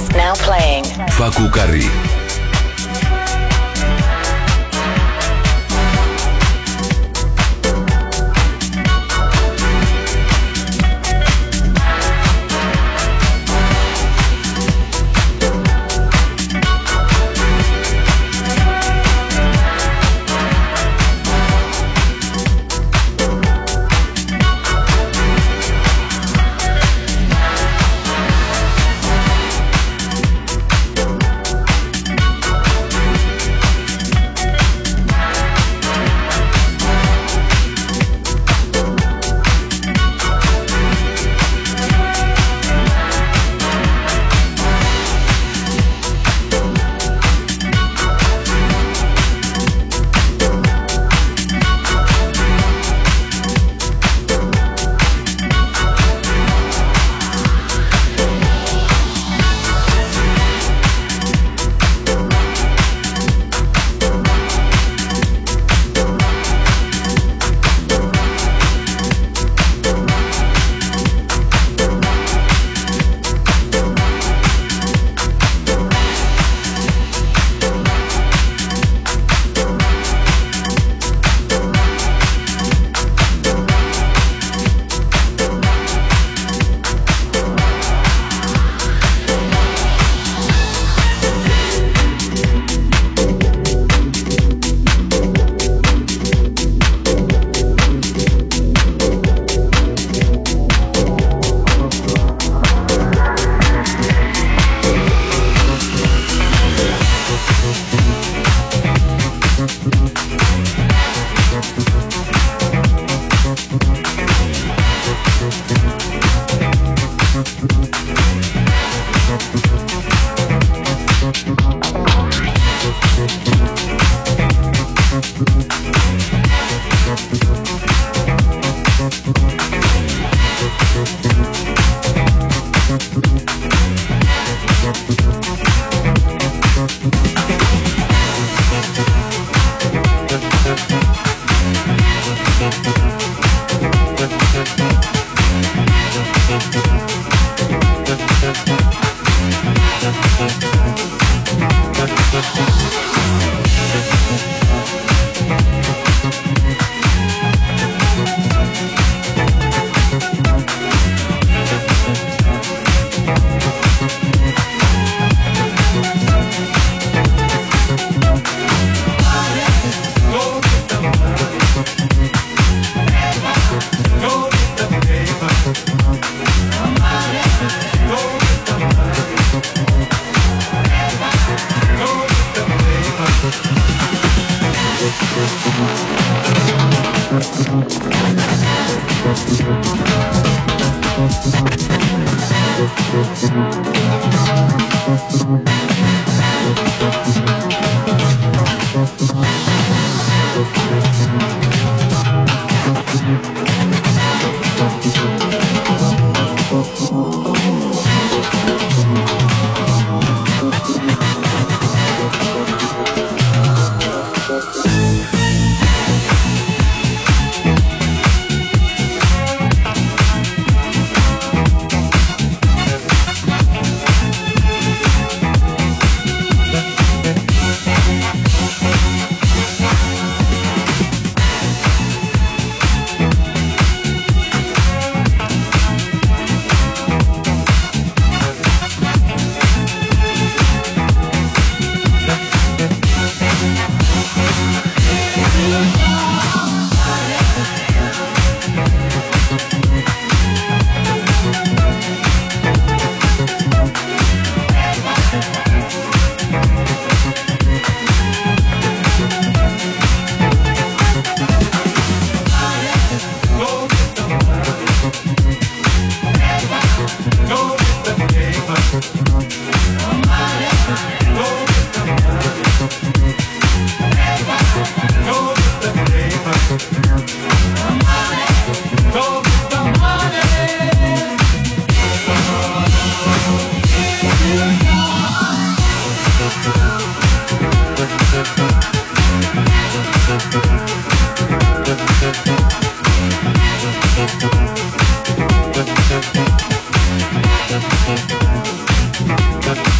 Now playing. Fakou Kari.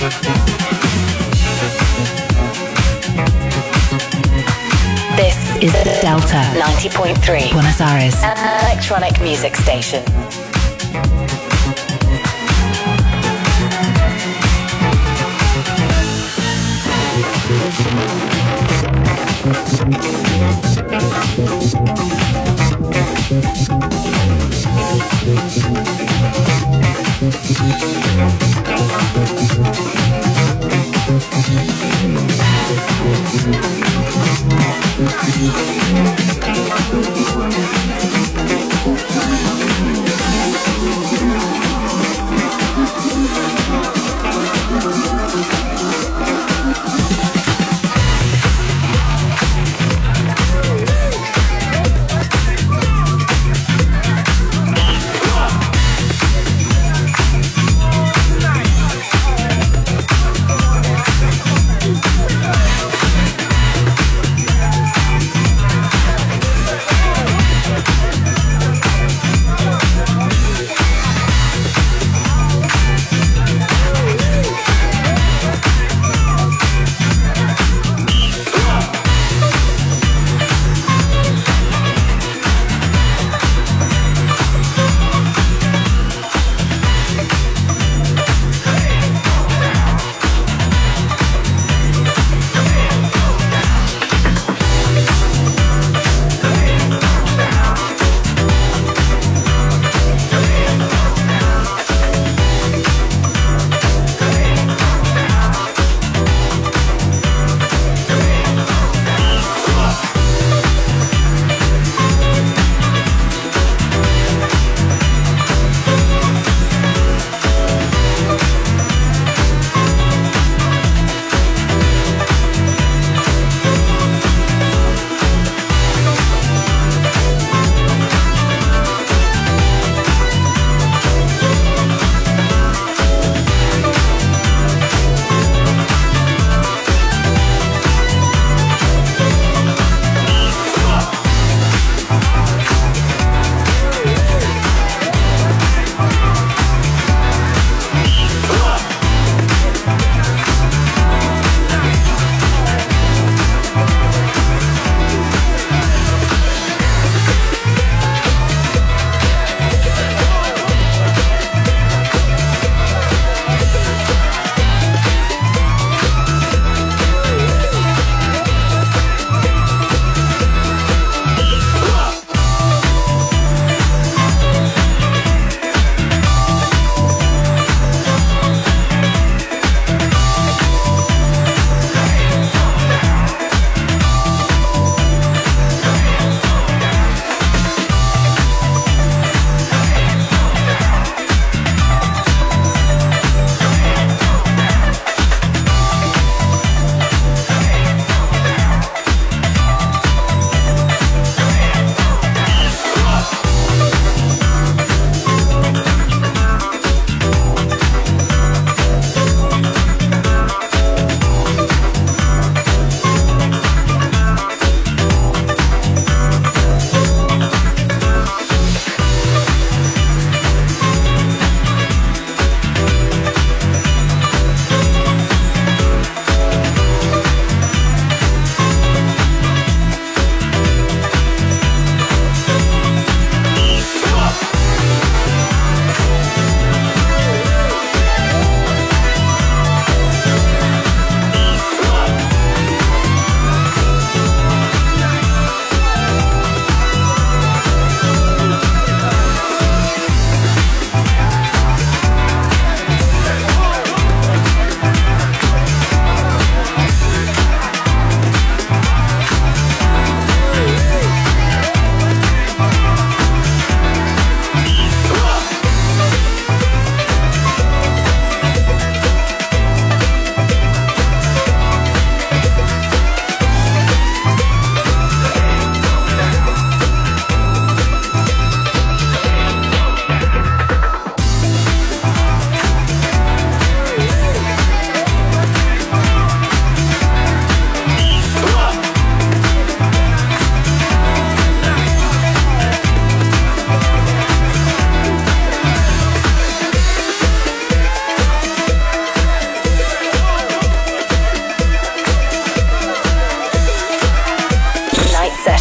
This is Delta 90.3, Buenos Aires, electronic music station.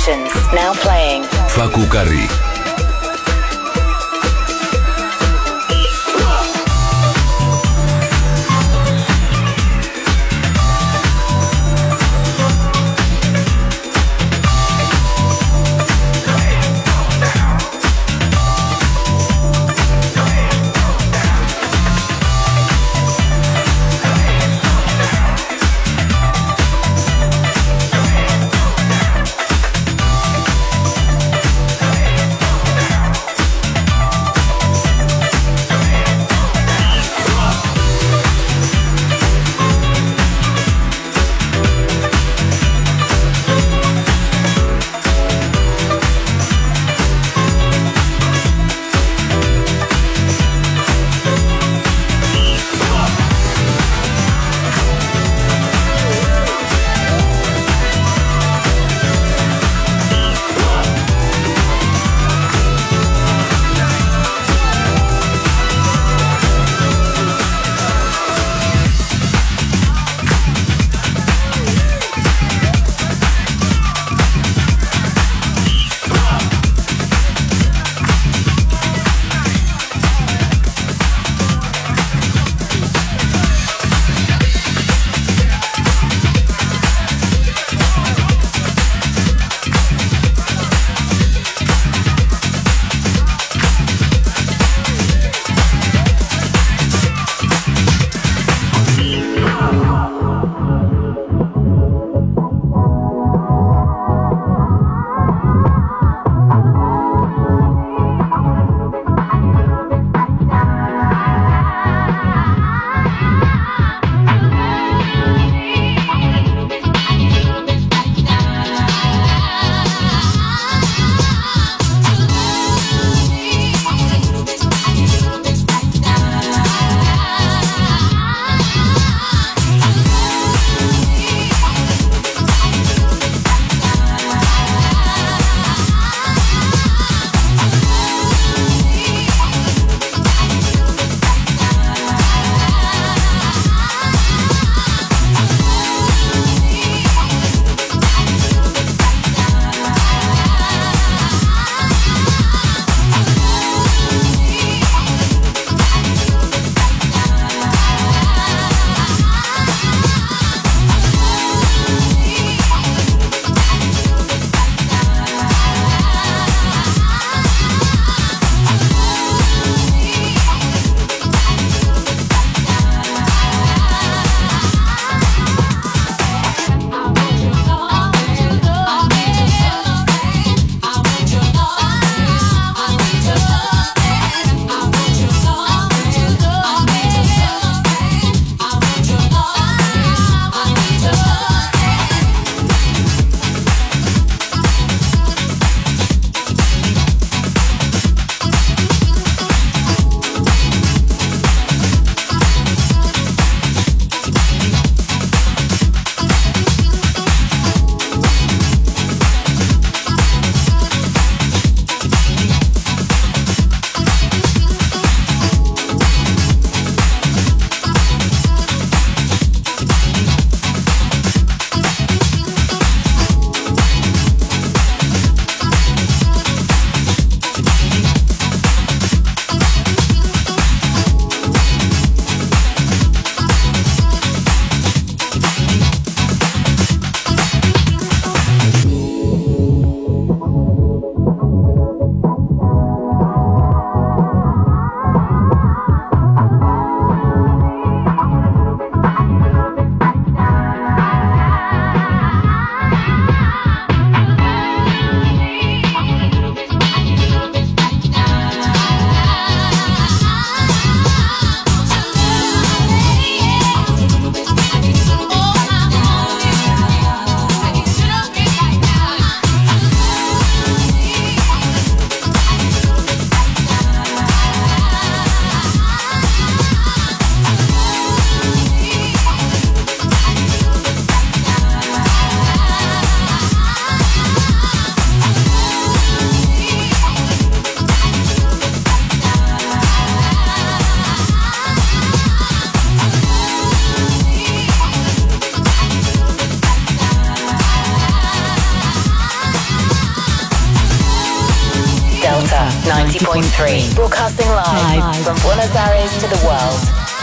Sessions. Now playing. Fakou Kari. 90.3. Broadcasting live from Buenos Aires to the world.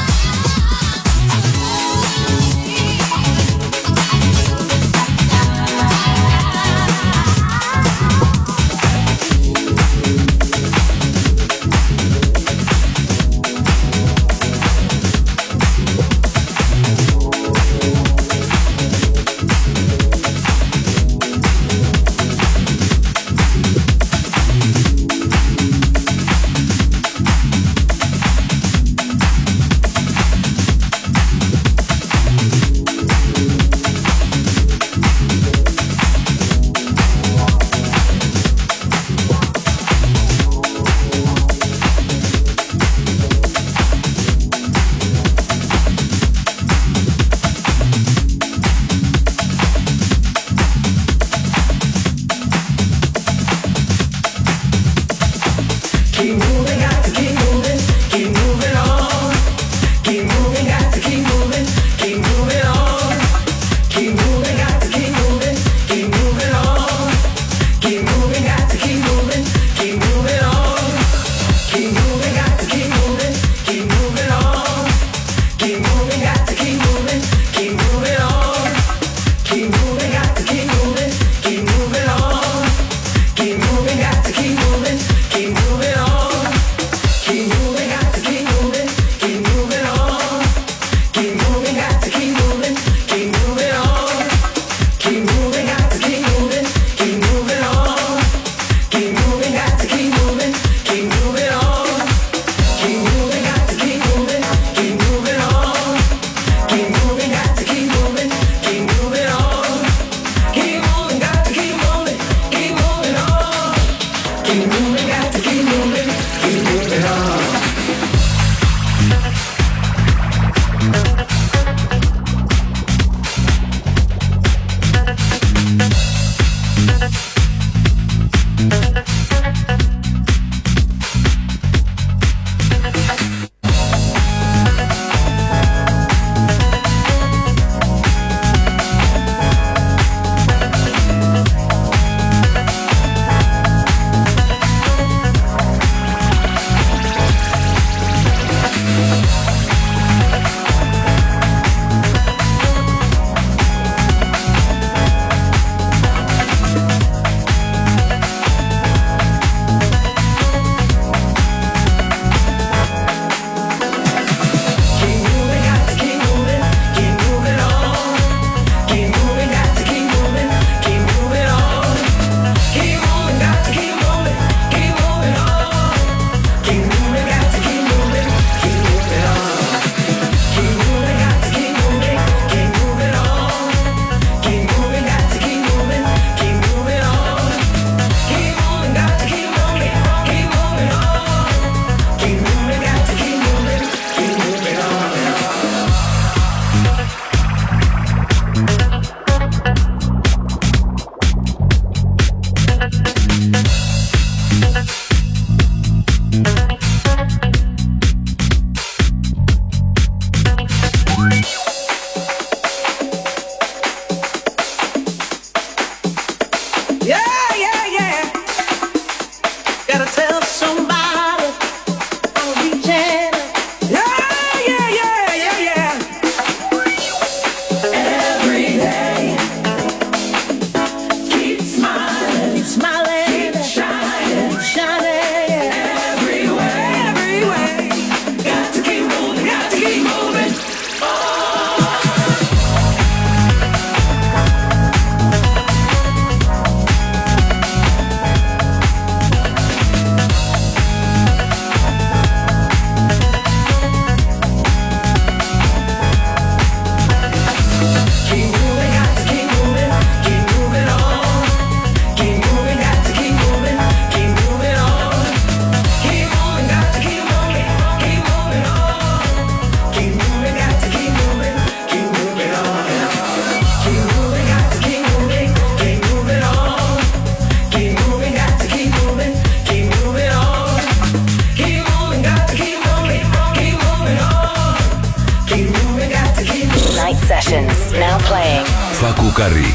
Sessions, now playing. Facu Carri.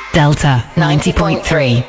Delta 90.3.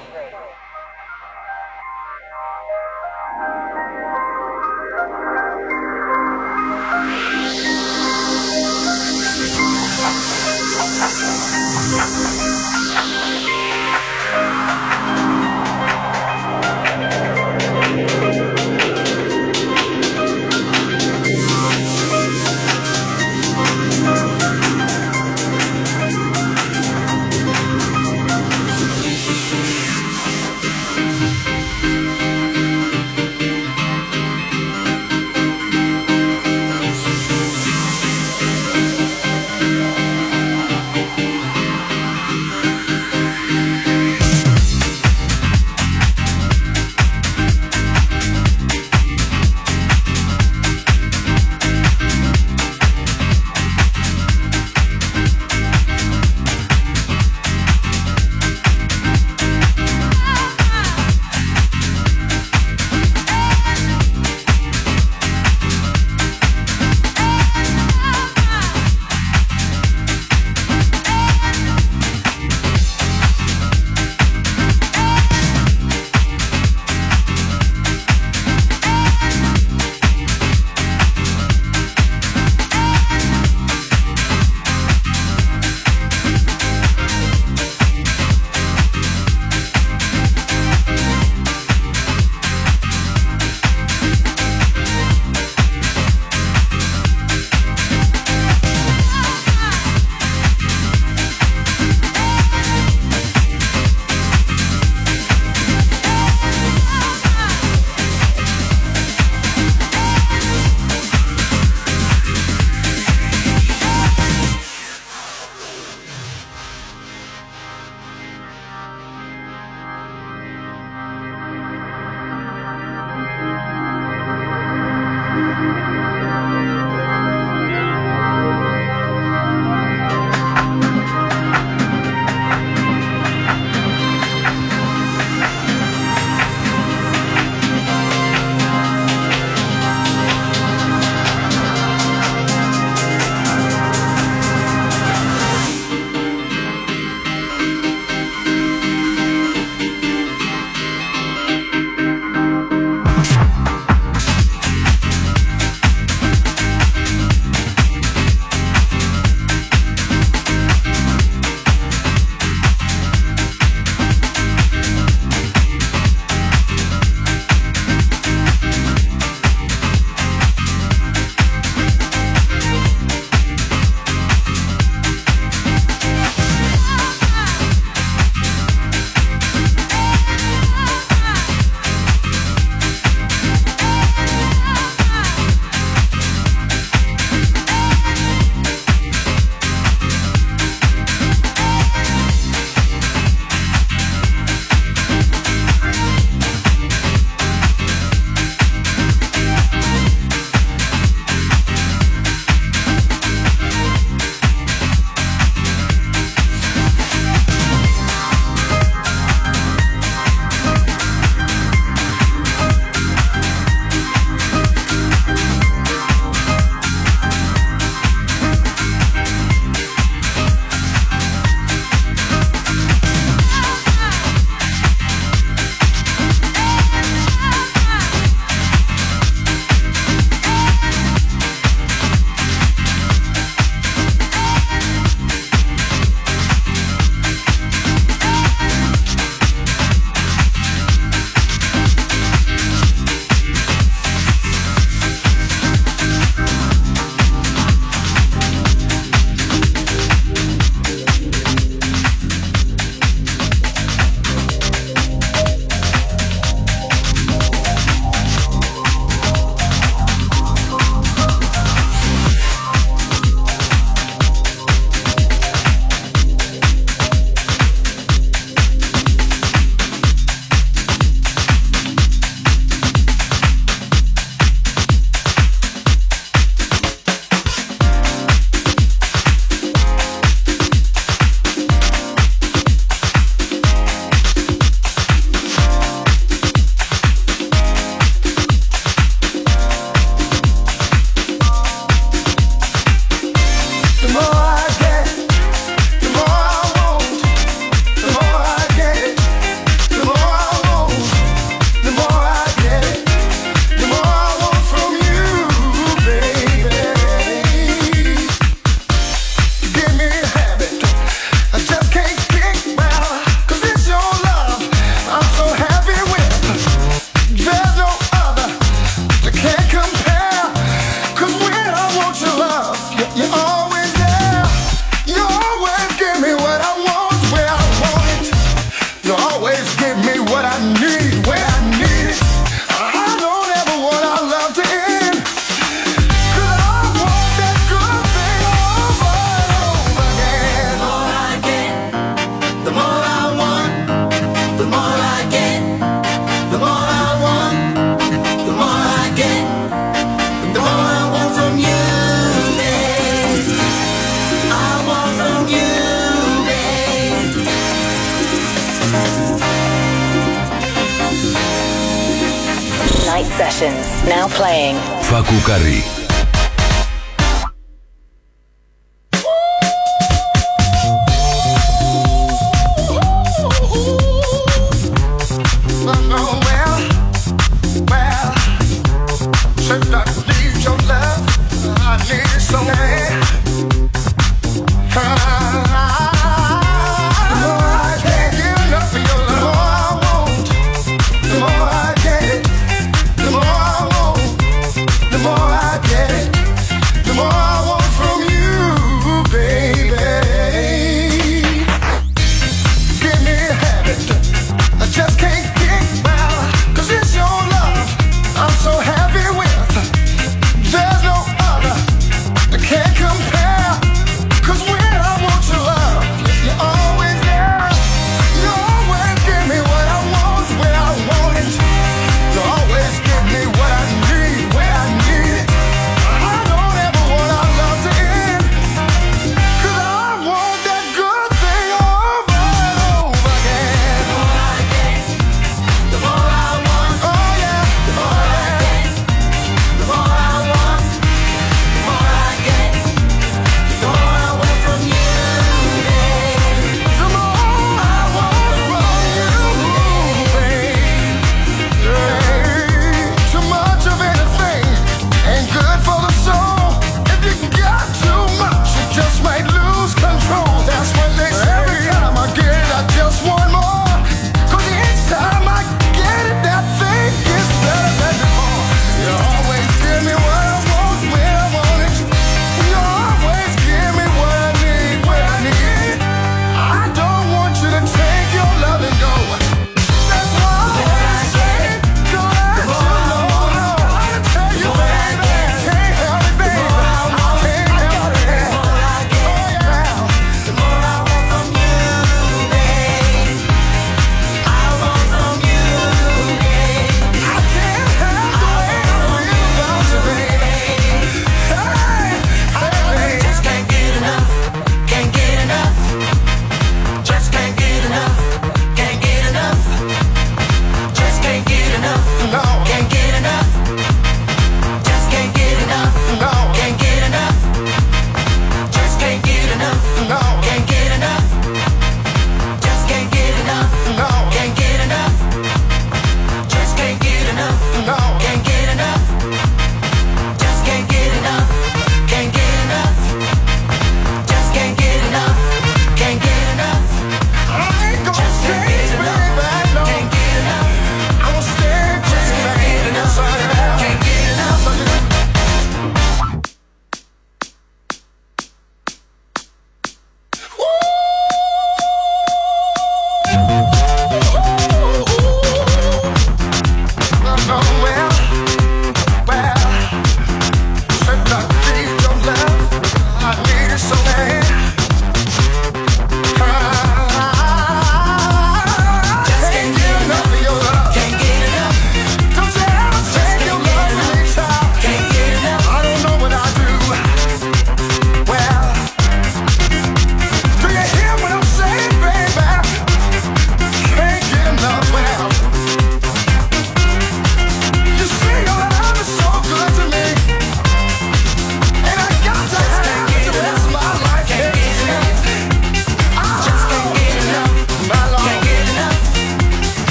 Sessions. Now playing. Fakou Kari.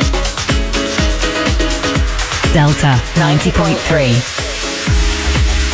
Delta 90.3.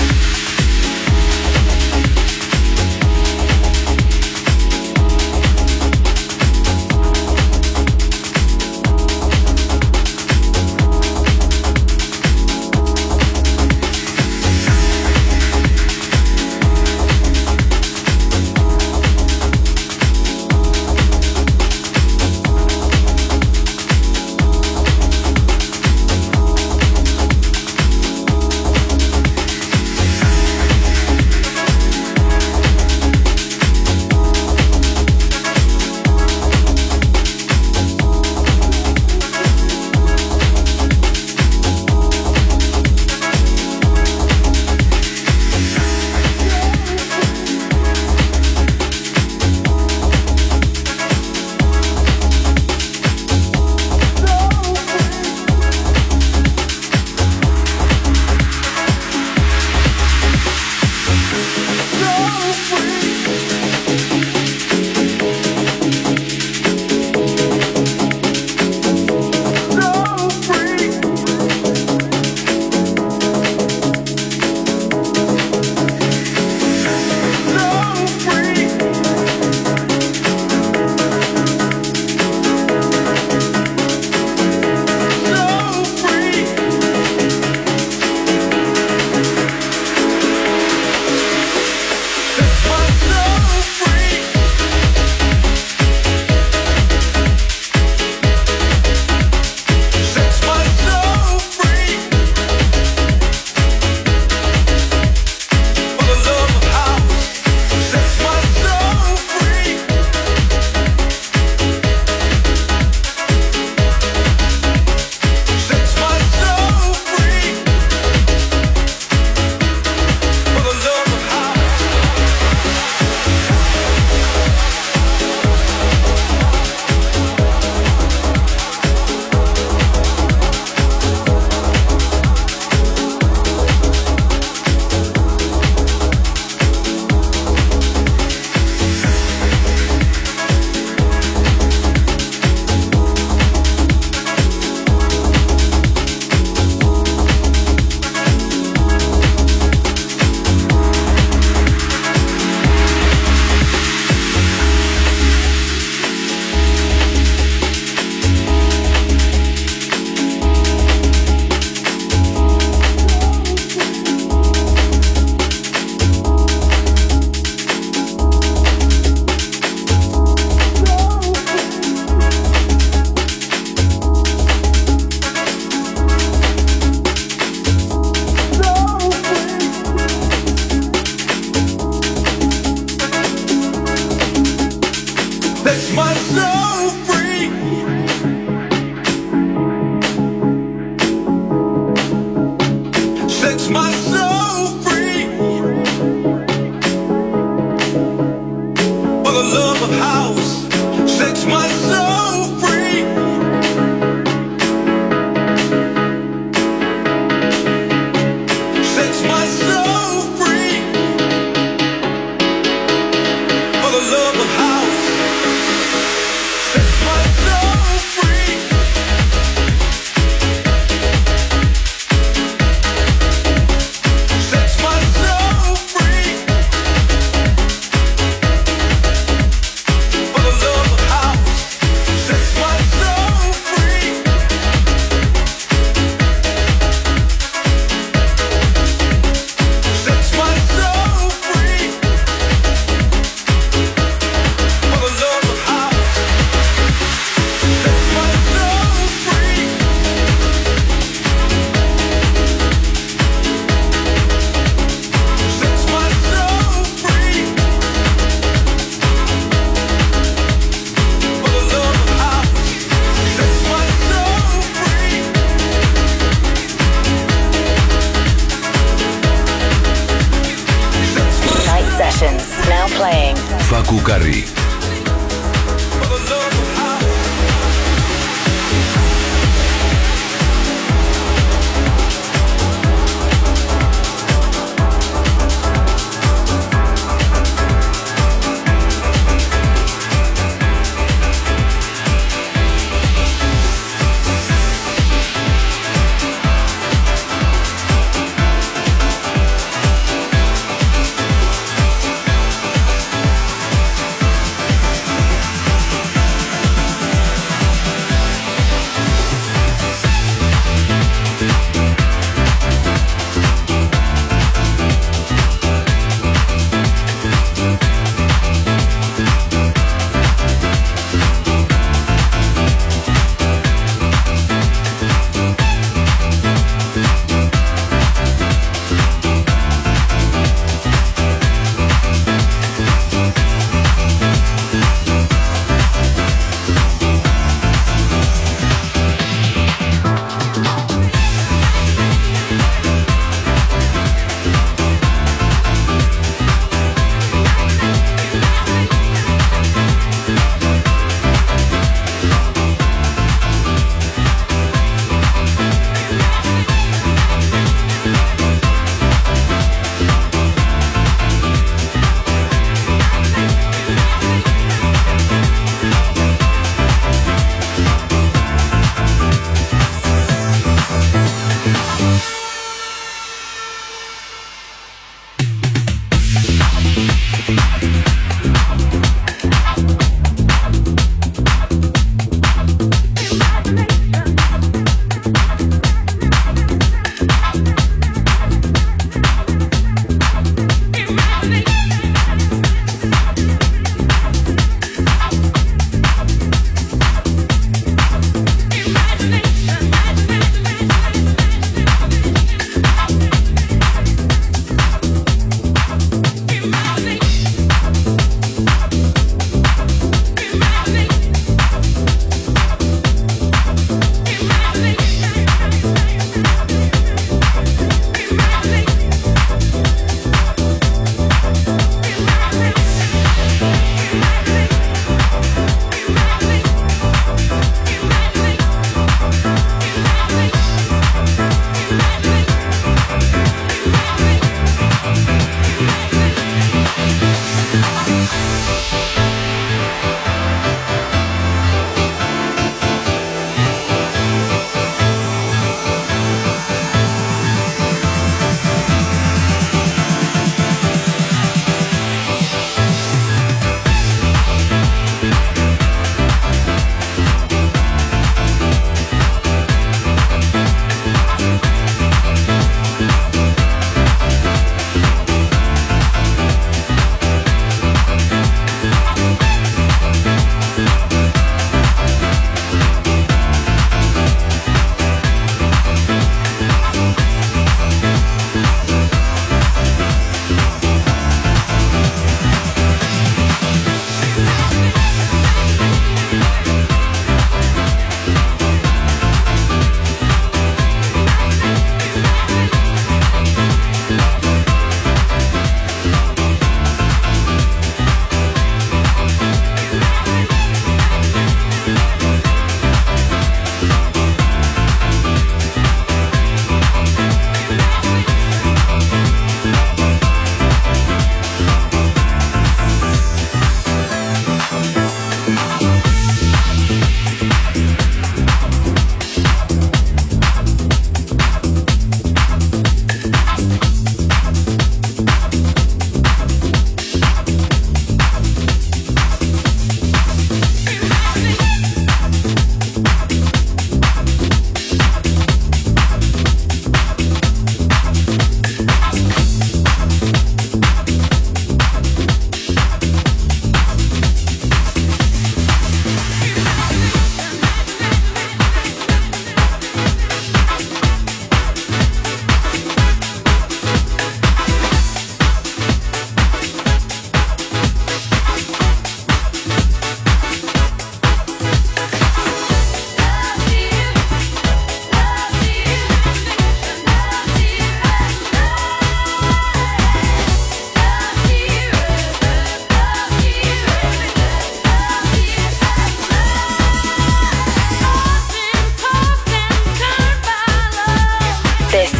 Facu Carri.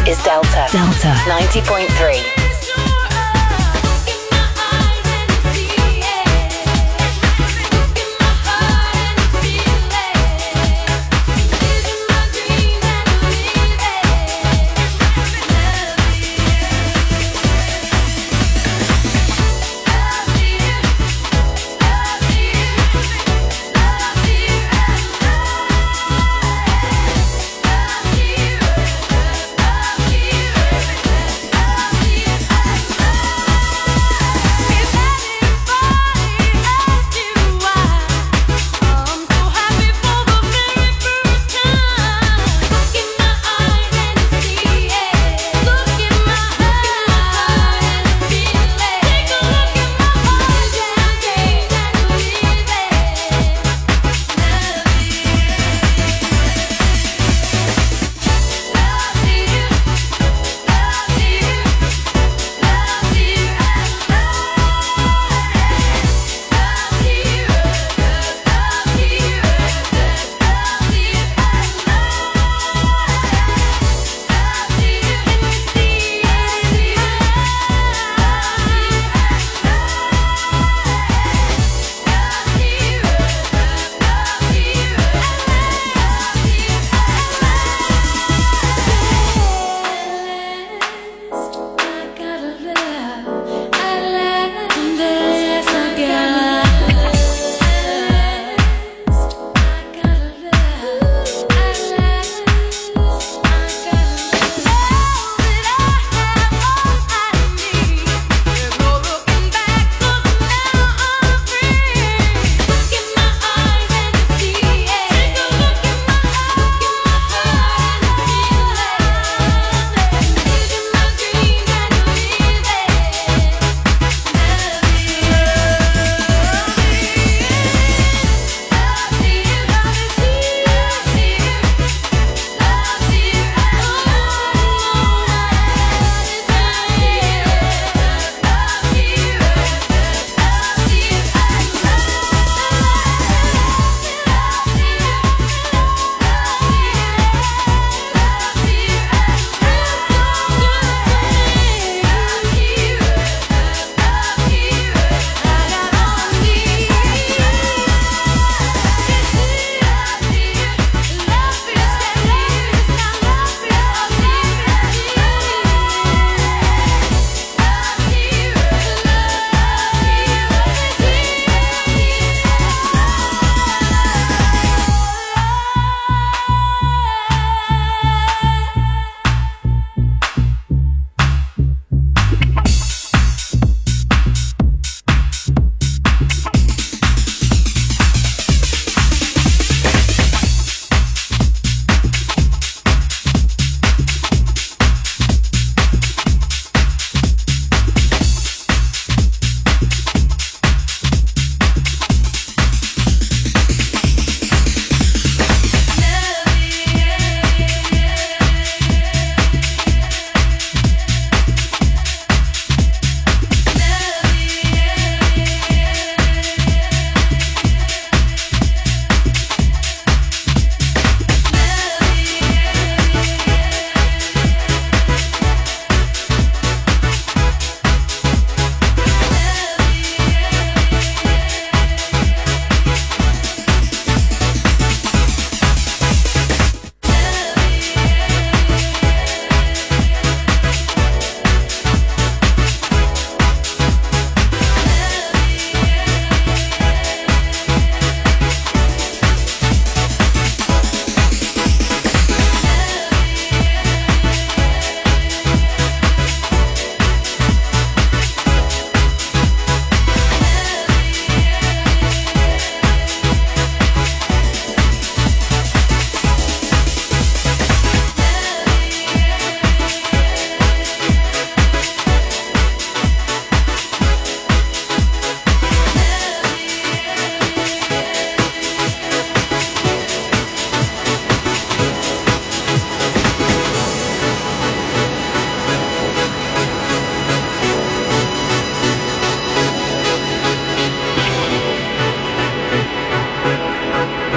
is Delta. Delta 90.3.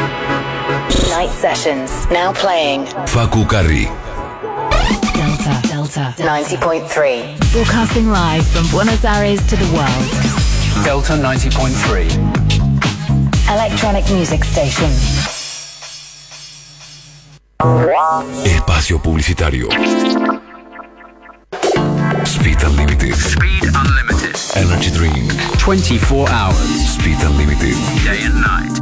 Sessions, now playing. Fakou Kari. Delta. Delta 90.3. Broadcasting live from Buenos Aires to the world. Delta 90.3. Electronic Music Station. Espacio publicitario. Speed Unlimited. Speed Unlimited. Energy Drink. 24 hours. Speed Unlimited. Day and night.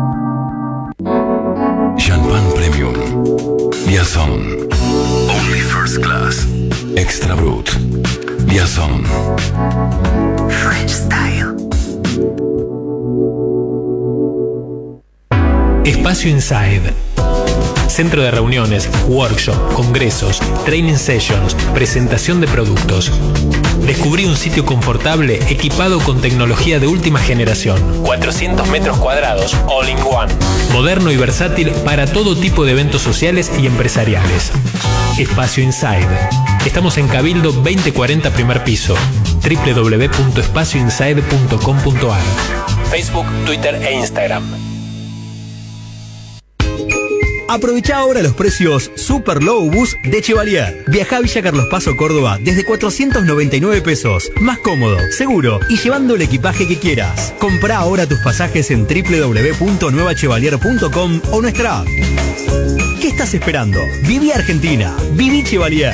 Champagne Premium. Liaison. Only First Class. Extra Brut. Liaison. French Style. Espacio Inside. Centro de reuniones, workshop, congresos, training sessions, presentación de productos. Descubrí un sitio confortable equipado con tecnología de última generación. 400 metros cuadrados, all in one. Moderno y versátil para todo tipo de eventos sociales y empresariales. Espacio Inside. Estamos en Cabildo 2040 primer piso. www.espacioinside.com.ar. Facebook, Twitter e Instagram. Aprovecha ahora los precios Super Low Bus de Chevalier. Viaja a Villa Carlos Paz o Córdoba desde 499 pesos. Más cómodo, seguro y llevando el equipaje que quieras. Comprá ahora tus pasajes en www.nuevachevalier.com o nuestra app. ¿Qué estás esperando? Viví Argentina. Viví Chevalier.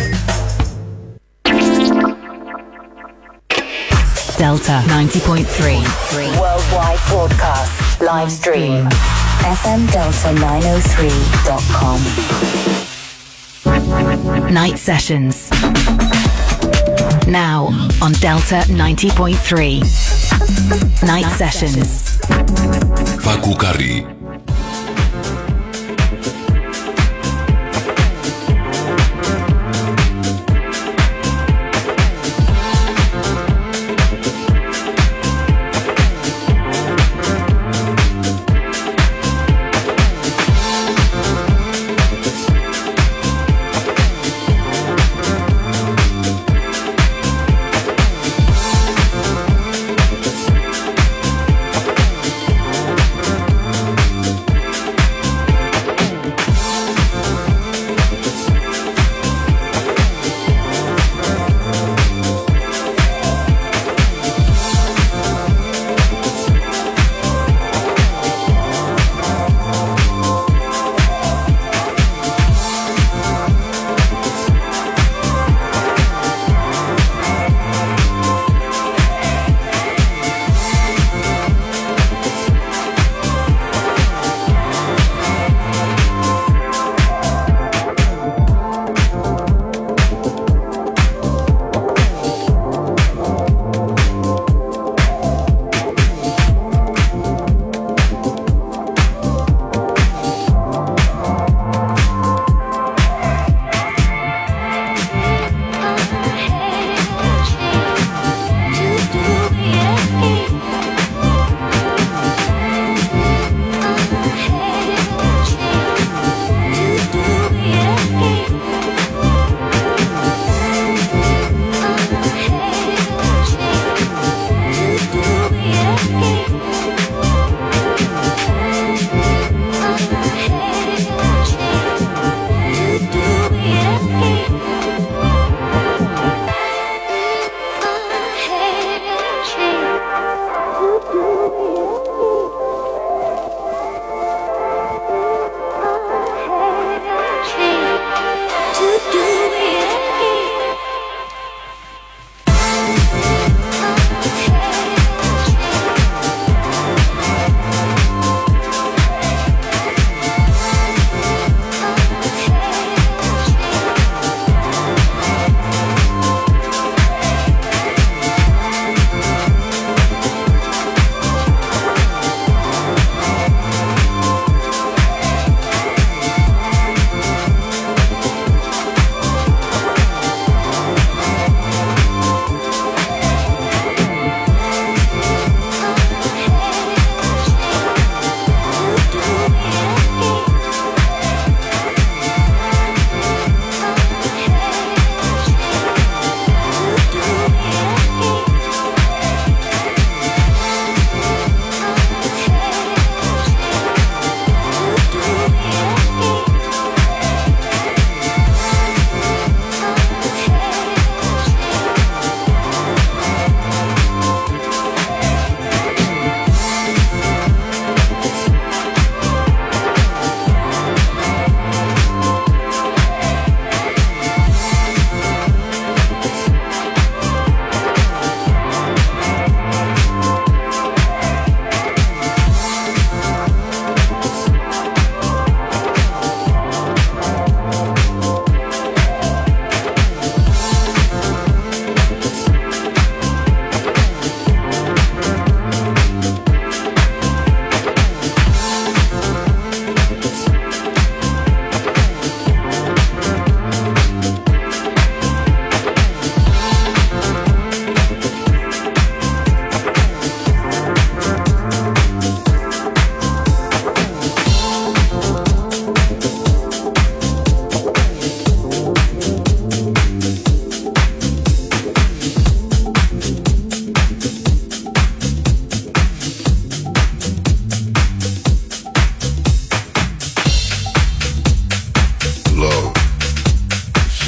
Delta 90.3. Worldwide broadcast. Live stream. FMDelta903.com. Night sessions. Now on Delta 90.3. Night sessions. Facu Carri.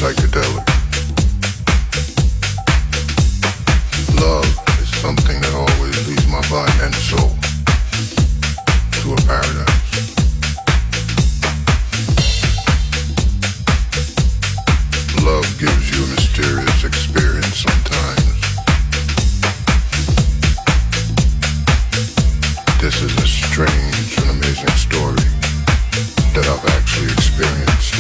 psychedelic. Love is something that always leads my body and soul to a paradise. Love gives you a mysterious experience sometimes. This is a strange and amazing story that I've actually experienced.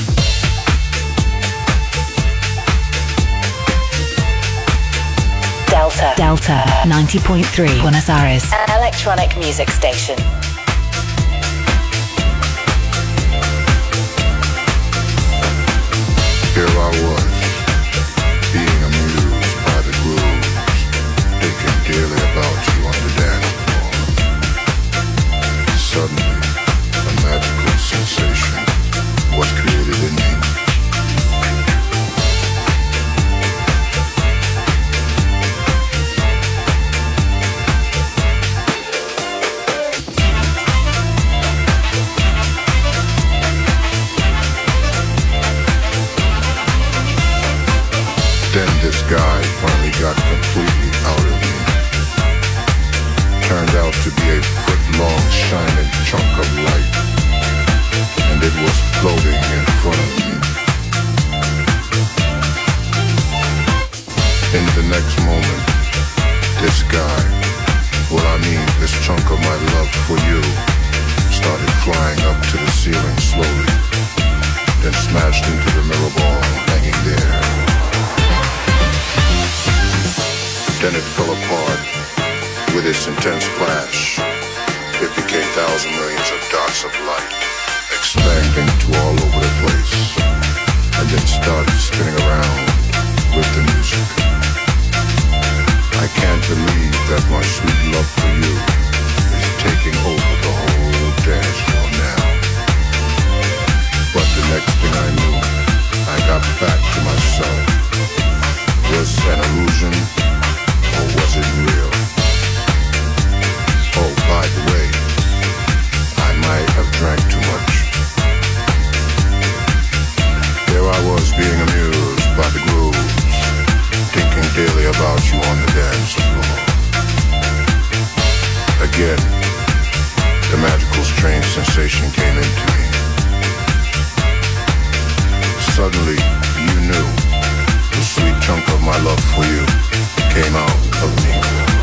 Delta 90.3 Buenos Aires. Electronic music station. Here I was, being amused by the grooves, thinking dearly about you on the dance floor. Suddenly, a magical sensation was created in me. Then this guy finally got completely out of me. Turned out to be a foot-long shining chunk of light, and it was floating in front of me. In the next moment, this guy, this chunk of my love for you, started flying up to the ceiling slowly, then smashed into the mirror ball hanging there. Then it fell apart with its intense flash. It became thousands millions of dots of light, expanding to all over the place, and then started spinning around with the music. I can't believe that my sweet love for you is taking over the whole dance floor now. But the next thing I knew, I got back to myself. Was an illusion? Or was it real? Oh, by the way, I might have drank too much. There I was being amused by the grooves, thinking daily about you on the dance floor. Again, the magical strange sensation came into me. Suddenly, you knew the sweet chunk of my love for you came out of me.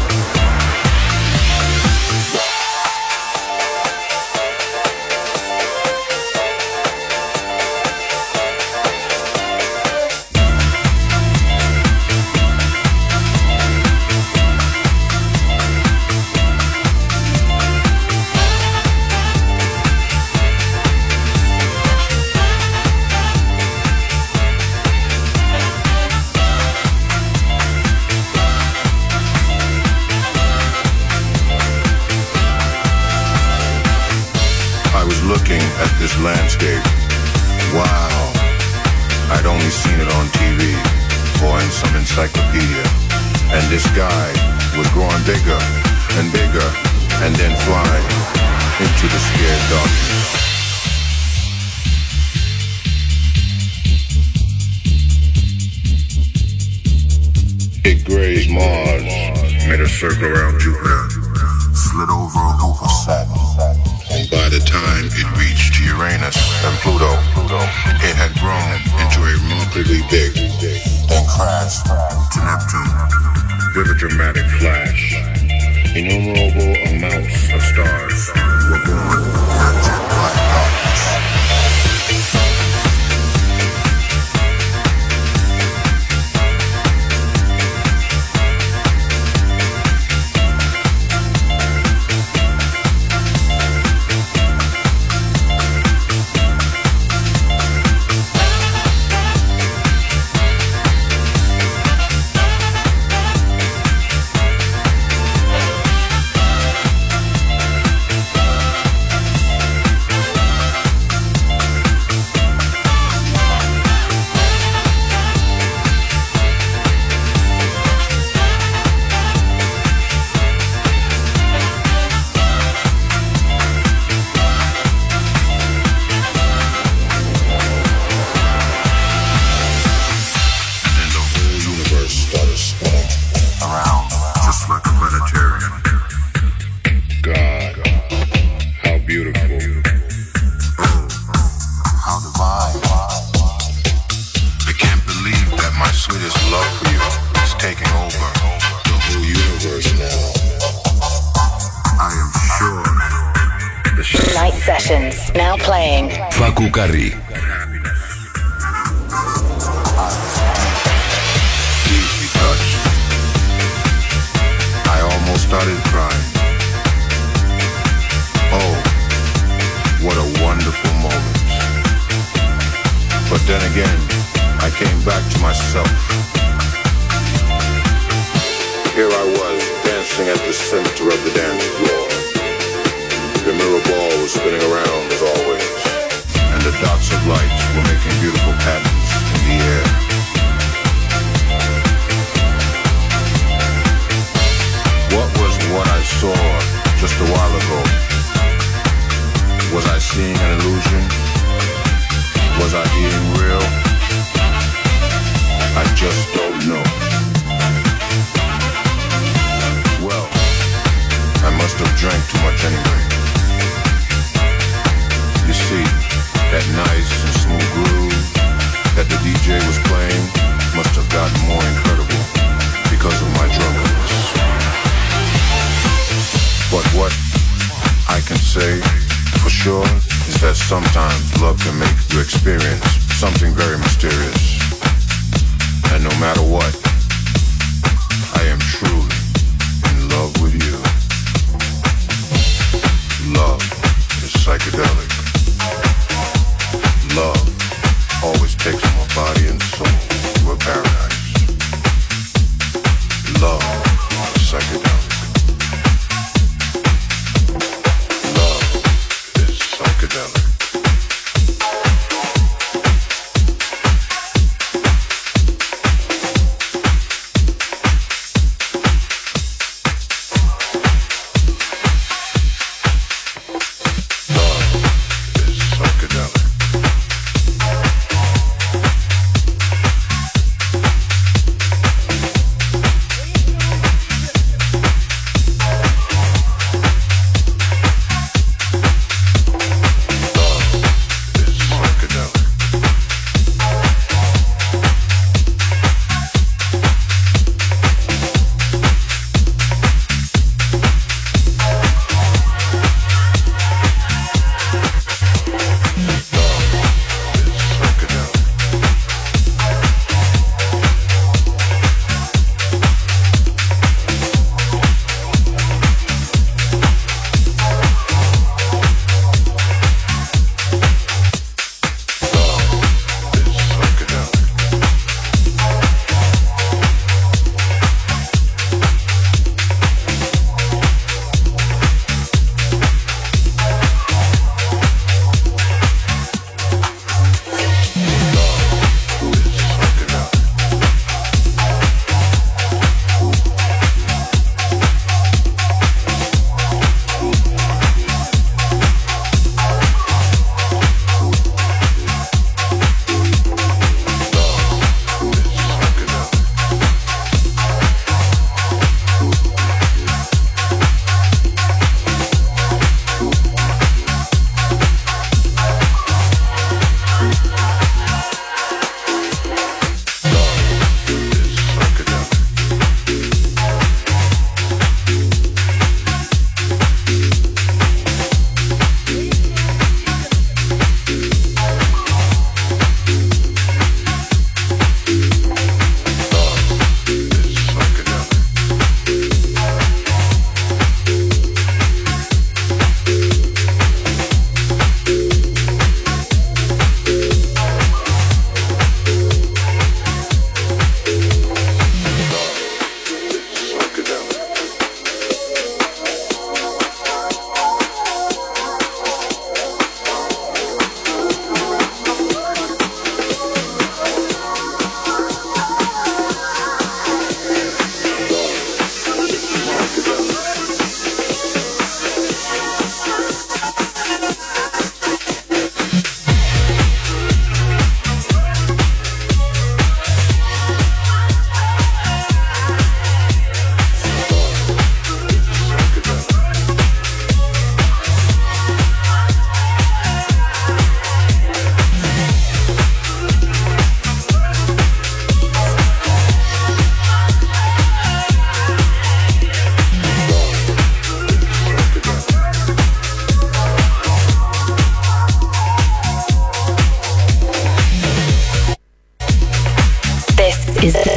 Looking at this landscape, wow, I'd only seen it on TV or in some encyclopedia, and this guy was growing bigger and bigger and then flying into the scared darkness. It grazed Mars, made a circle around Jupiter, slid over a hoop of Saturn. And by the time it reached Uranus and Pluto, it had grown into a remarkably big, then crashed to Neptune with a dramatic flash. Innumerable amounts of stars were born in a jet black darkness. Sessions. Now playing. Facu Carri. Easy touch. I almost started crying. Oh, what a wonderful moment. But then again, I came back to myself. Here I was, dancing at the center of the dance floor. The mirror ball was spinning around as always, and the dots of light were making beautiful patterns in the air. What I saw just a while ago? Was I seeing an illusion? Was I being real? I just don't know. Well, I must have drank too much anyway. You see, that nice and smooth groove that the DJ was playing must have gotten more incredible because of my drunkenness. But what I can say for sure is that sometimes love can make you experience something very mysterious. And no matter what, I am truly in love with you. Love is psychedelic. Love always takes my body and soul to a paradise. Love is psychedelic.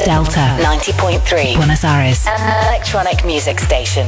Delta 90.3. Buenos Aires. Electronic music station.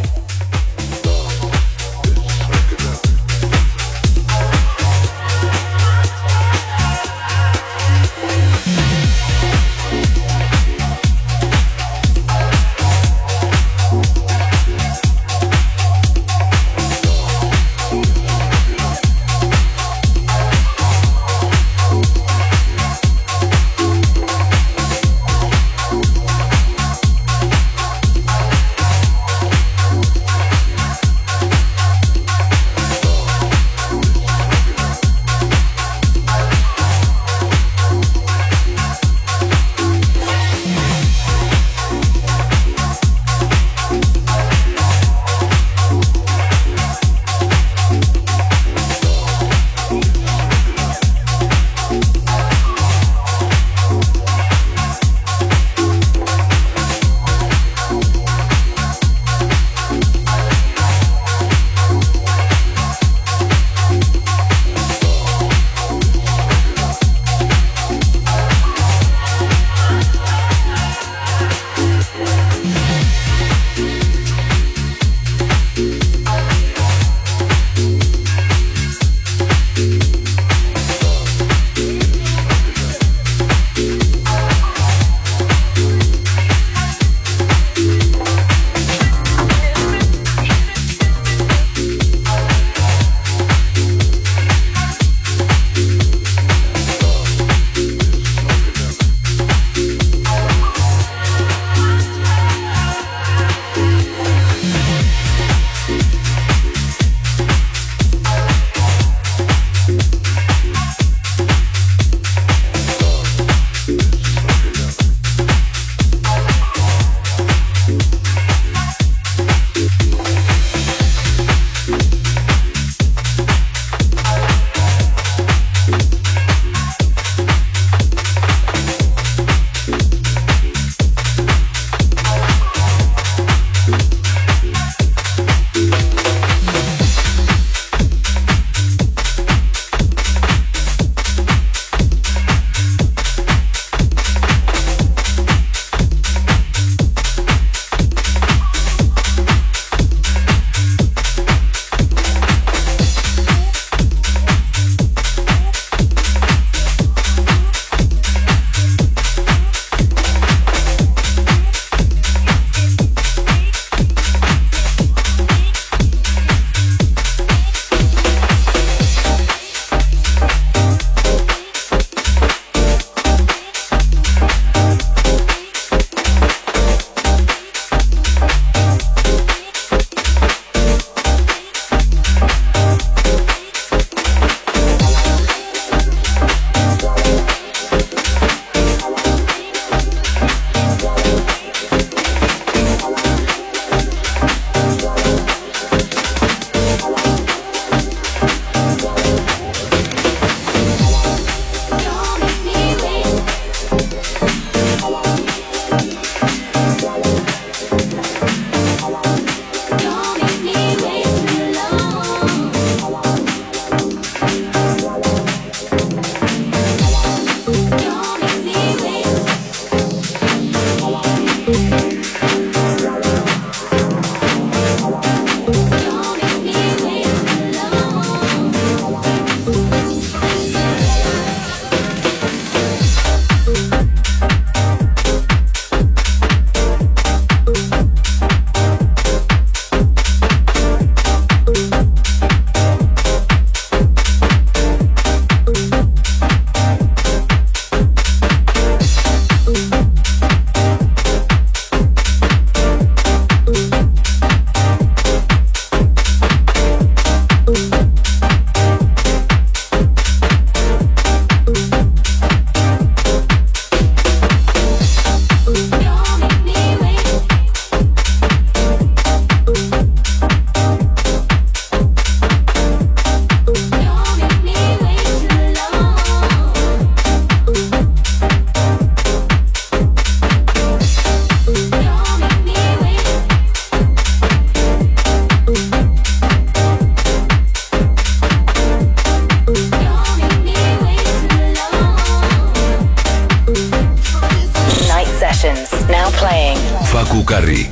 Facu Carri.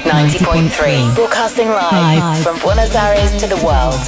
90.3. Broadcasting live from Buenos Aires to the world.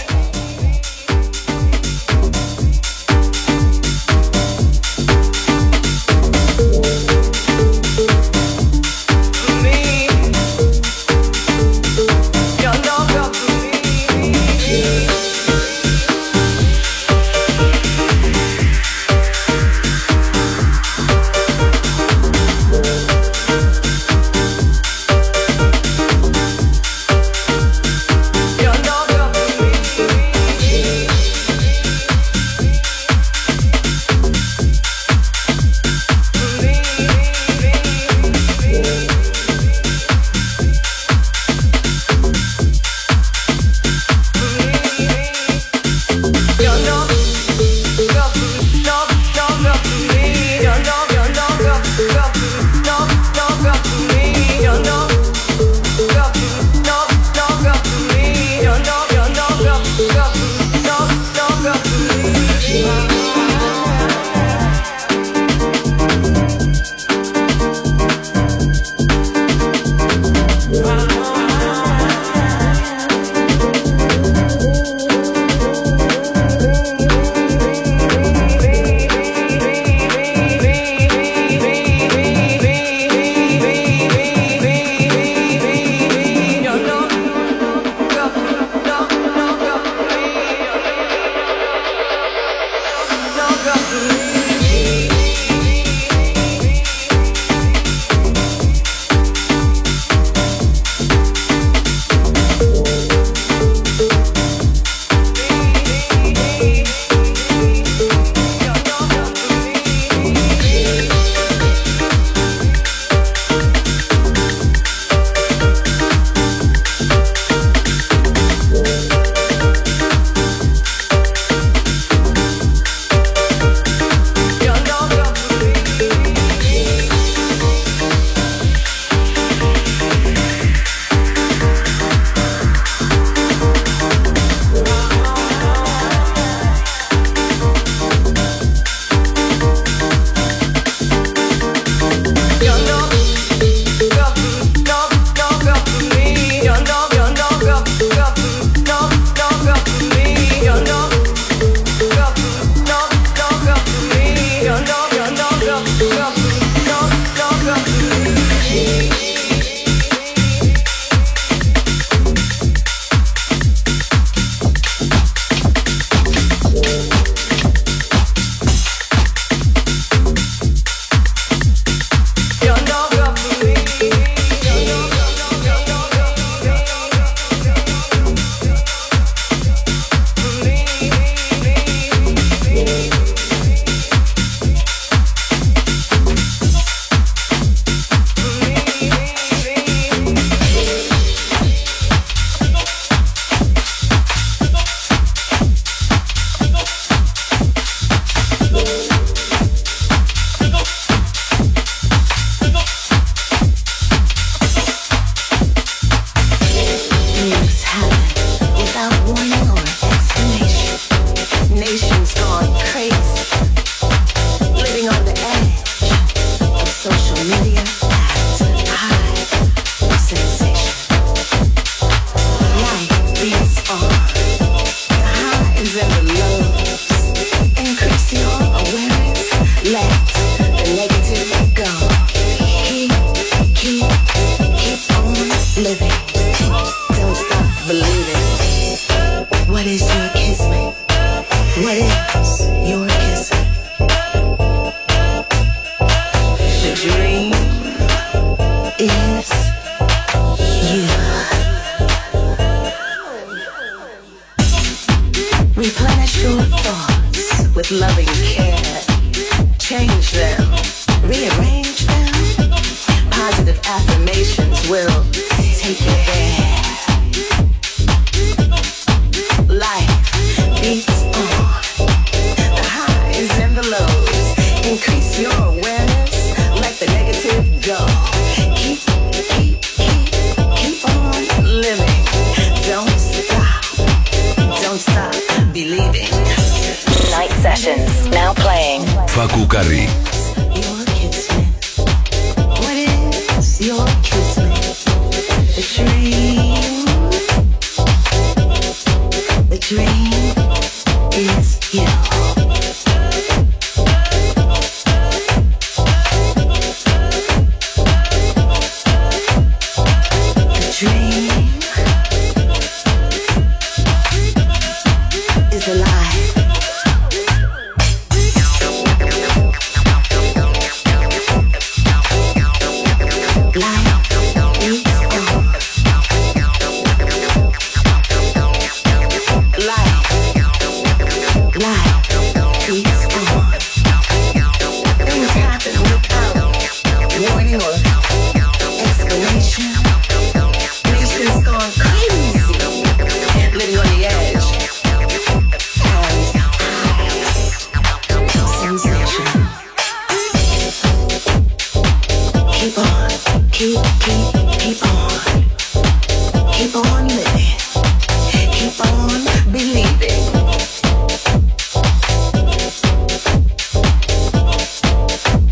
Facu Carri. What is your kismet?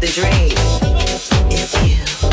dream. It's you.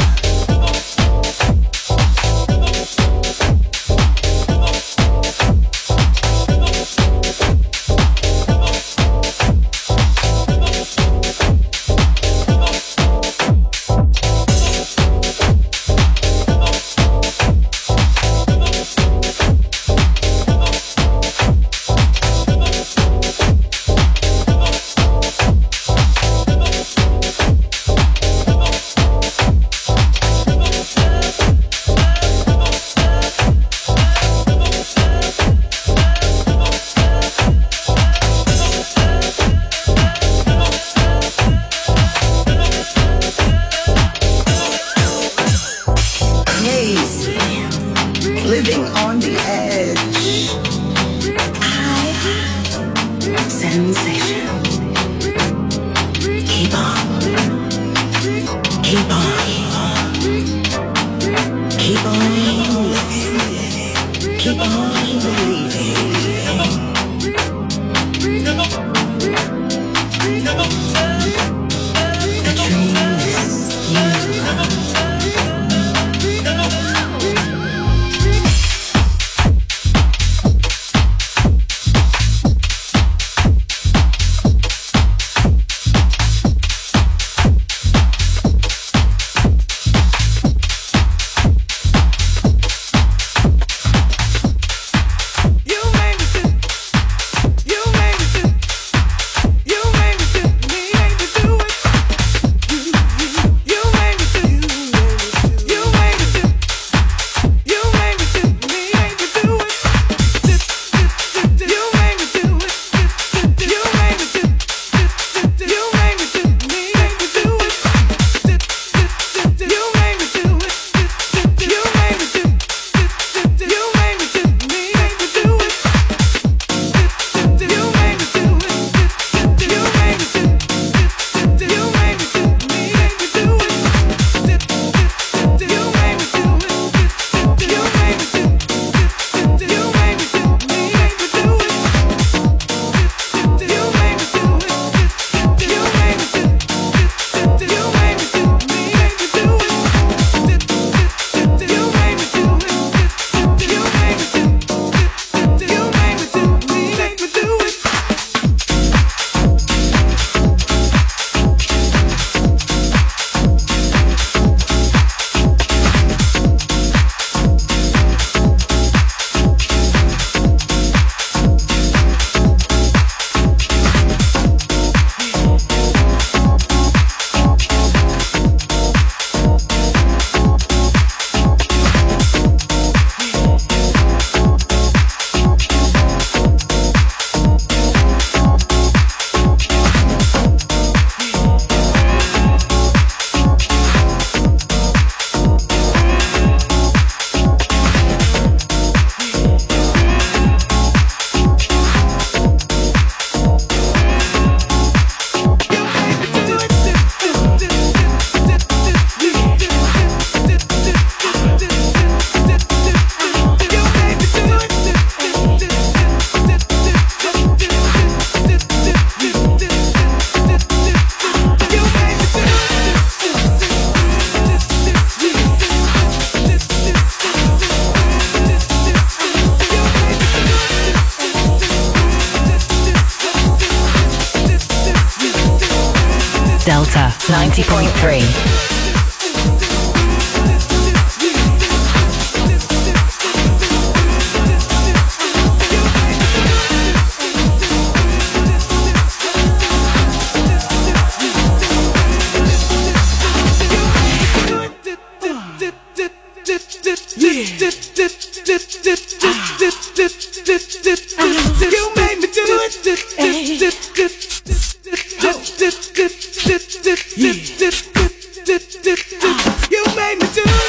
Delta 90.3. You made me do it. You made me do it.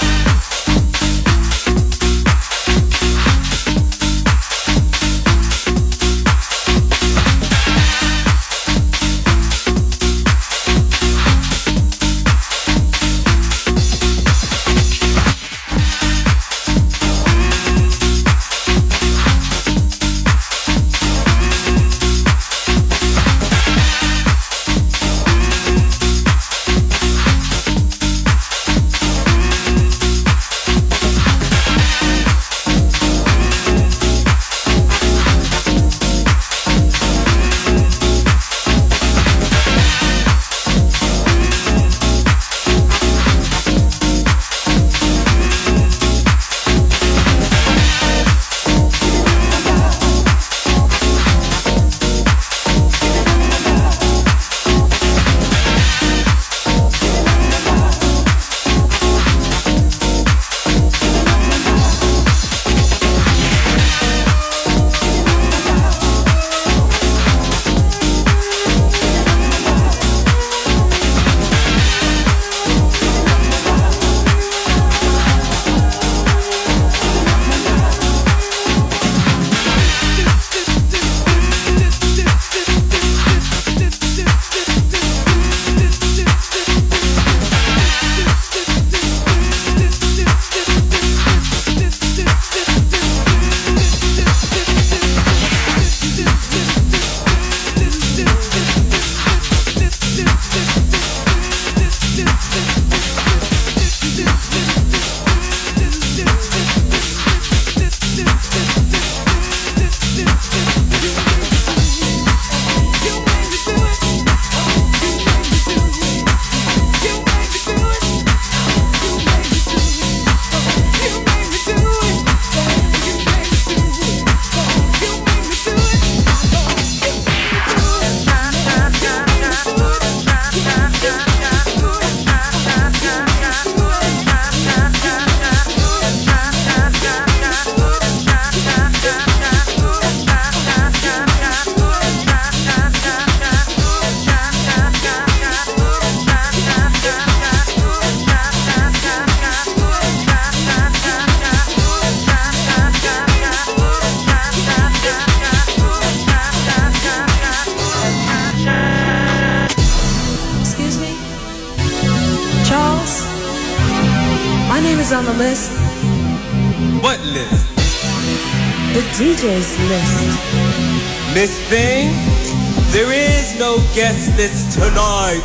is on the list. What list? The DJ's list. Miss Thing, there is no guest list tonight.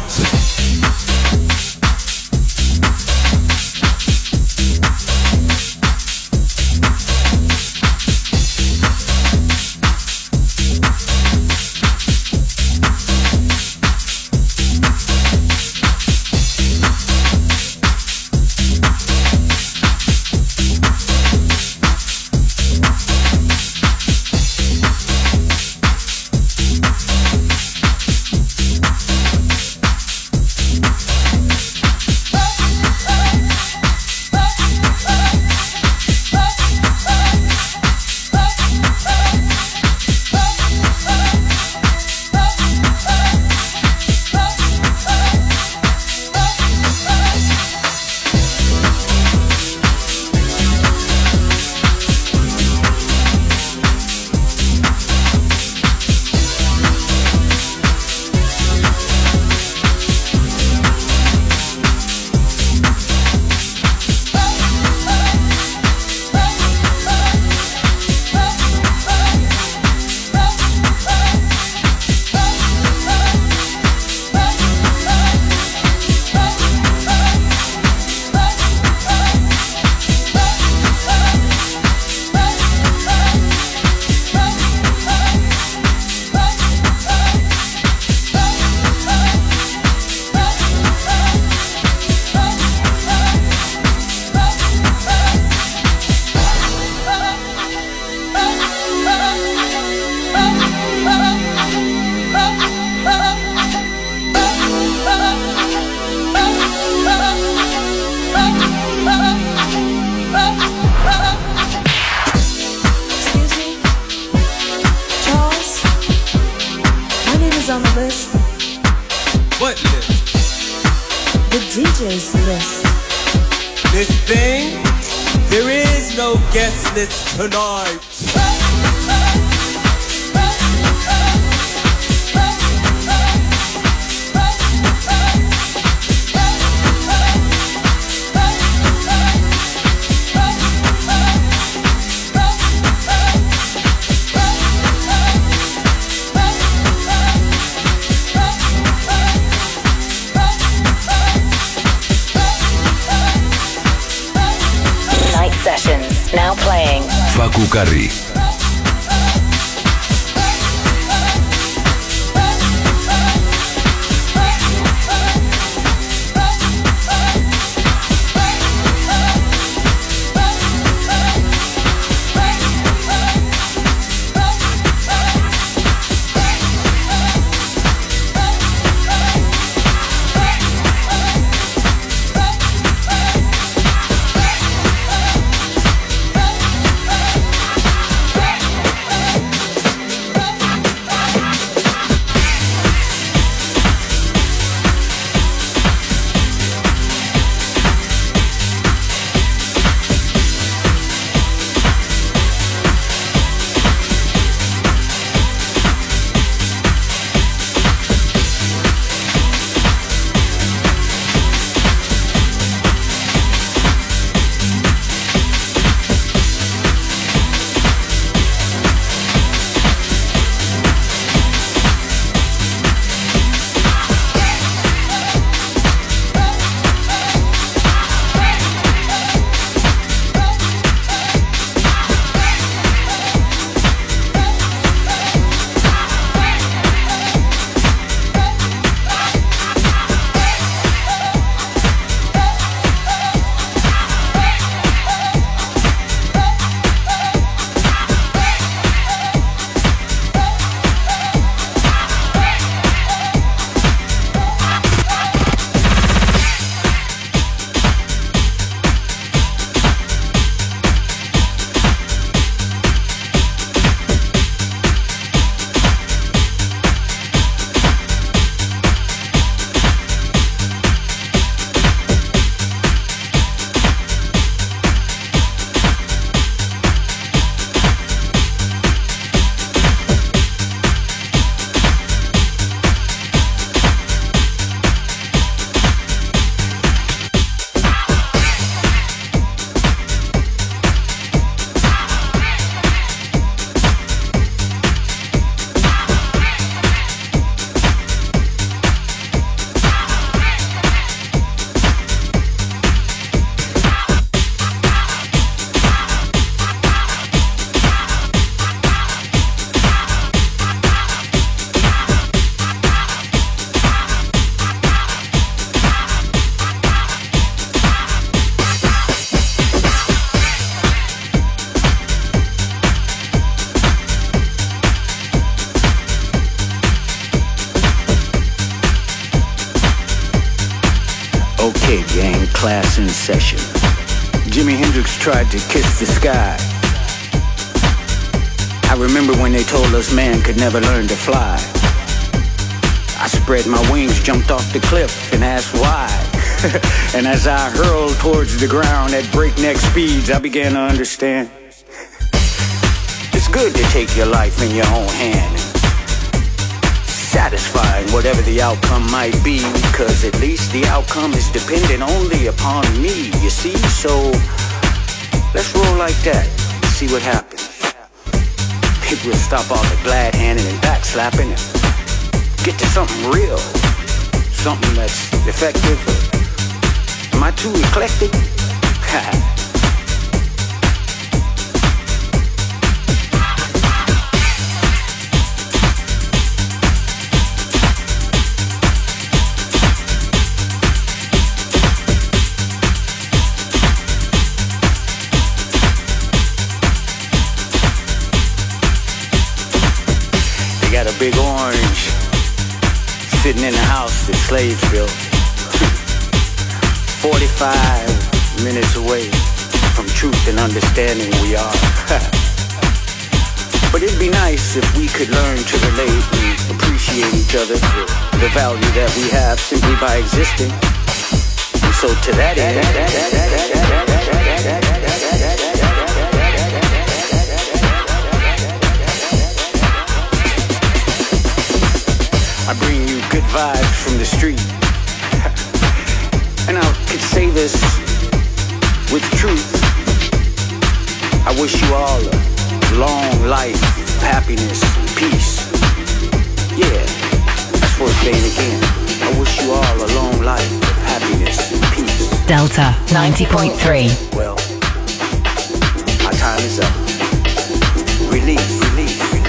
DJ's list. This thing, there is no guest list tonight. Sessions, now playing. Φάκου Καρύ. head, gang, class in session. Jimi Hendrix tried to kiss the sky. I remember when they told us man could never learn to fly. I spread my wings, jumped off the cliff, and asked why. And as I hurled towards the ground at breakneck speeds, I began to understand. It's good to take your life in your own hand. Satisfying whatever the outcome might be, because at least the outcome is dependent only upon me, you see? So let's roll like that, see what happens. Maybe we'll stop all the glad handing and backslapping and get to something real, something that's effective. Am I too eclectic? Got a big orange sitting in the house that slaves built. 45 minutes away from truth and understanding we are. But it'd be nice if we could learn to relate and appreciate each other for the value that we have simply by existing. And so to that end, I bring you good vibes from the street. And I could say this with truth. I wish you all a long life, happiness, peace. Yeah, that's worth saying again. I wish you all a long life, happiness, peace. Delta 90.3. Well, our time is up. Release, release, release.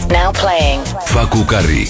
Now playing. Φάκου Καρύ.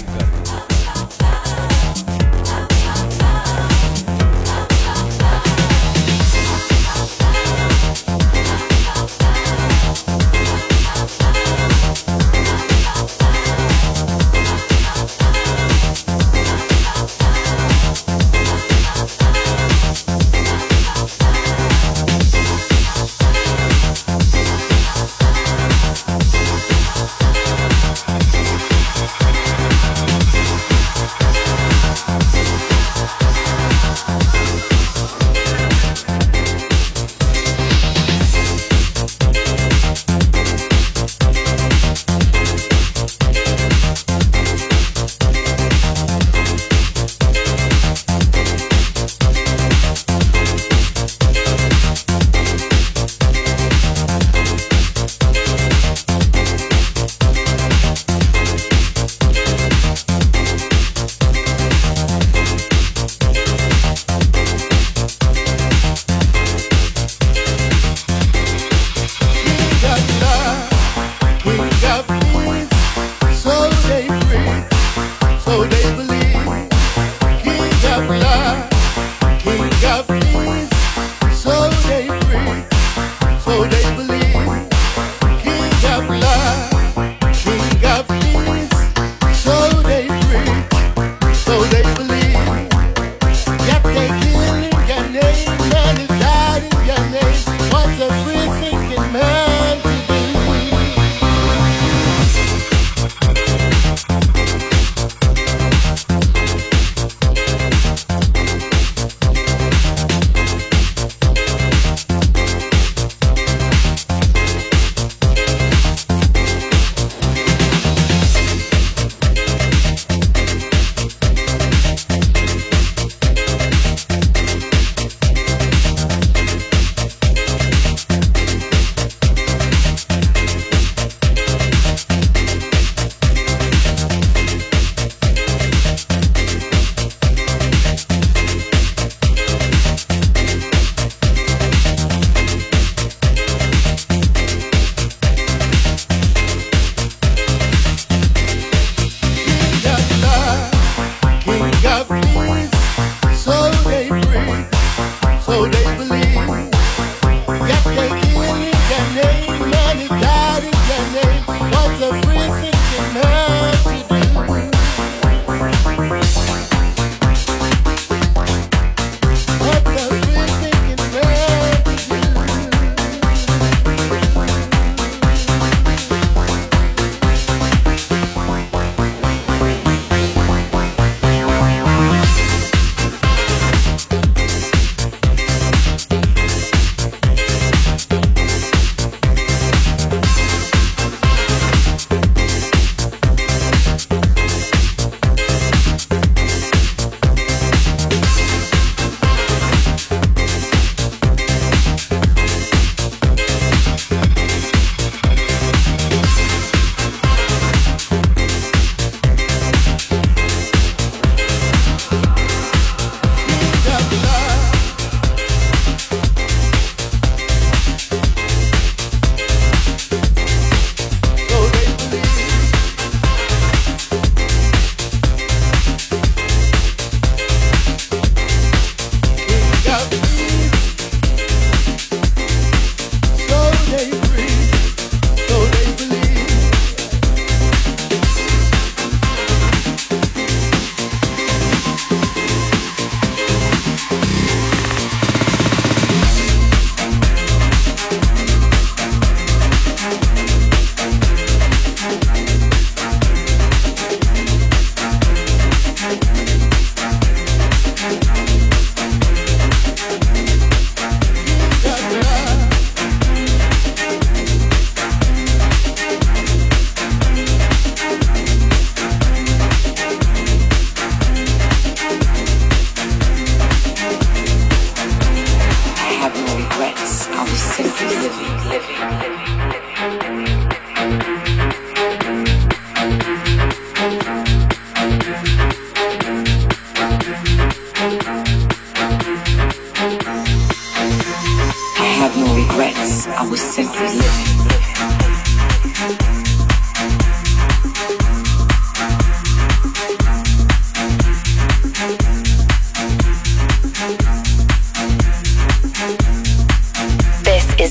I was simply living.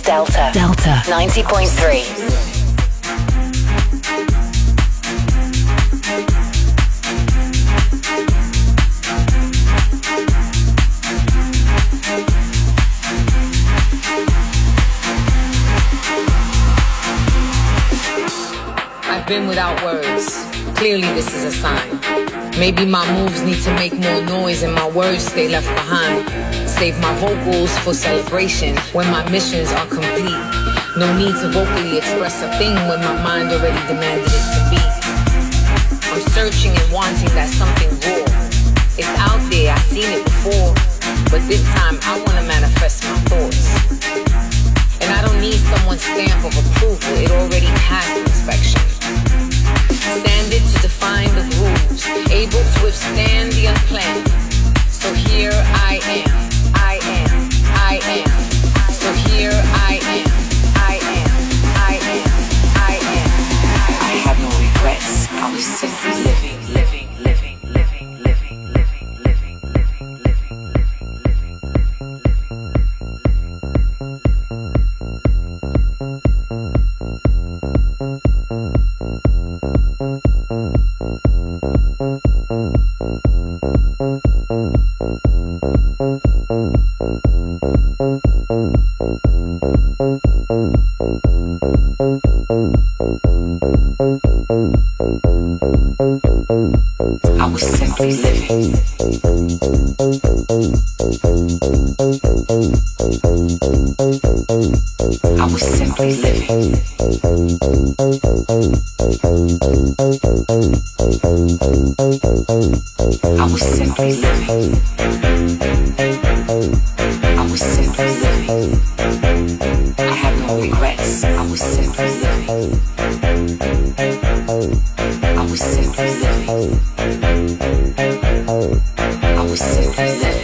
Delta. Delta 90.3. I've been without words. Clearly this is a sign. Maybe my moves need to make more noise and my words stay left behind. Save my vocals for celebration when my missions are complete. No need to vocally express a thing when my mind already demanded it to be. I'm searching and wanting that something raw. It's out there, I've seen it before. But this time I want to manifest my thoughts. And I don't need someone's stamp of approval, it already passed inspection. Standard to define the rules, able to withstand the unplanned. So here I am, I am, I am. So here I am, I am, I am, I am. I have no regrets. I was simply living, living, living, living, living, living, living, living, living, I was simply living. I was simply living. I was simply living. I was simply living. I have no regrets. I was simply living. I was simply living. I was simply living.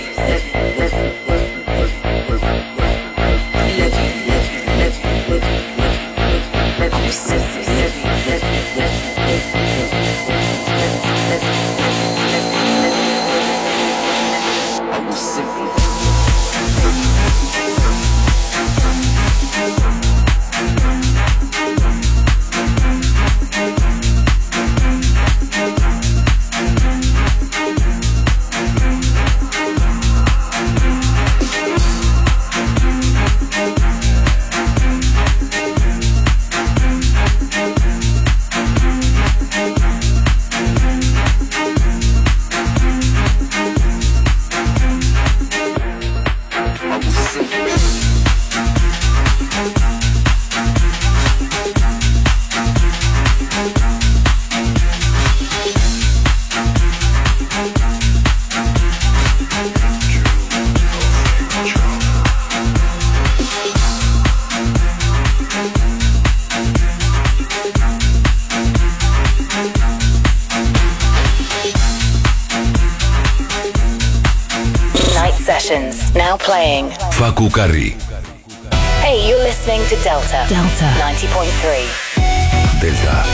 Now playing Facu Carri. Hey, you're listening to Delta. Delta 90.3. Delta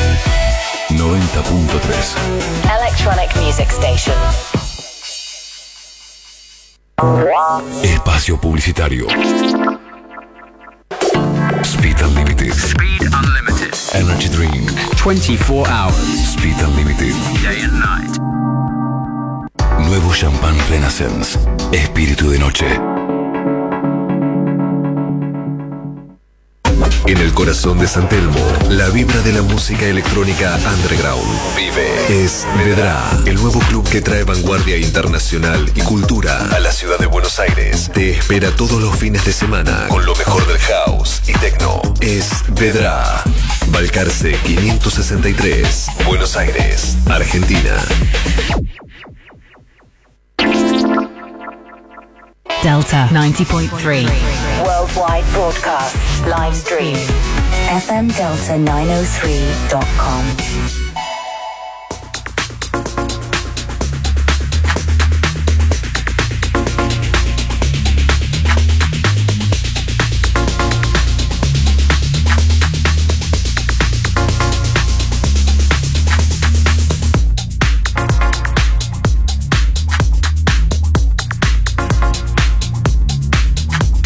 90.3. Electronic Music Station. Espacio publicitario. Speed Unlimited. Speed Unlimited. Energy Drink. 24 hours. Speed Unlimited. Day and night. Nuevo Champagne Renaissance. Espíritu de noche. En el corazón de San Telmo, la vibra de la música electrónica underground vive. Es Vedrà, el nuevo club que trae vanguardia internacional y cultura a la ciudad de Buenos Aires. Te espera todos los fines de semana con lo mejor del house y techno. Es Vedrà. Balcarce 563, Buenos Aires, Argentina. Delta 90.3. Worldwide broadcast. Live stream. FMDelta903.com.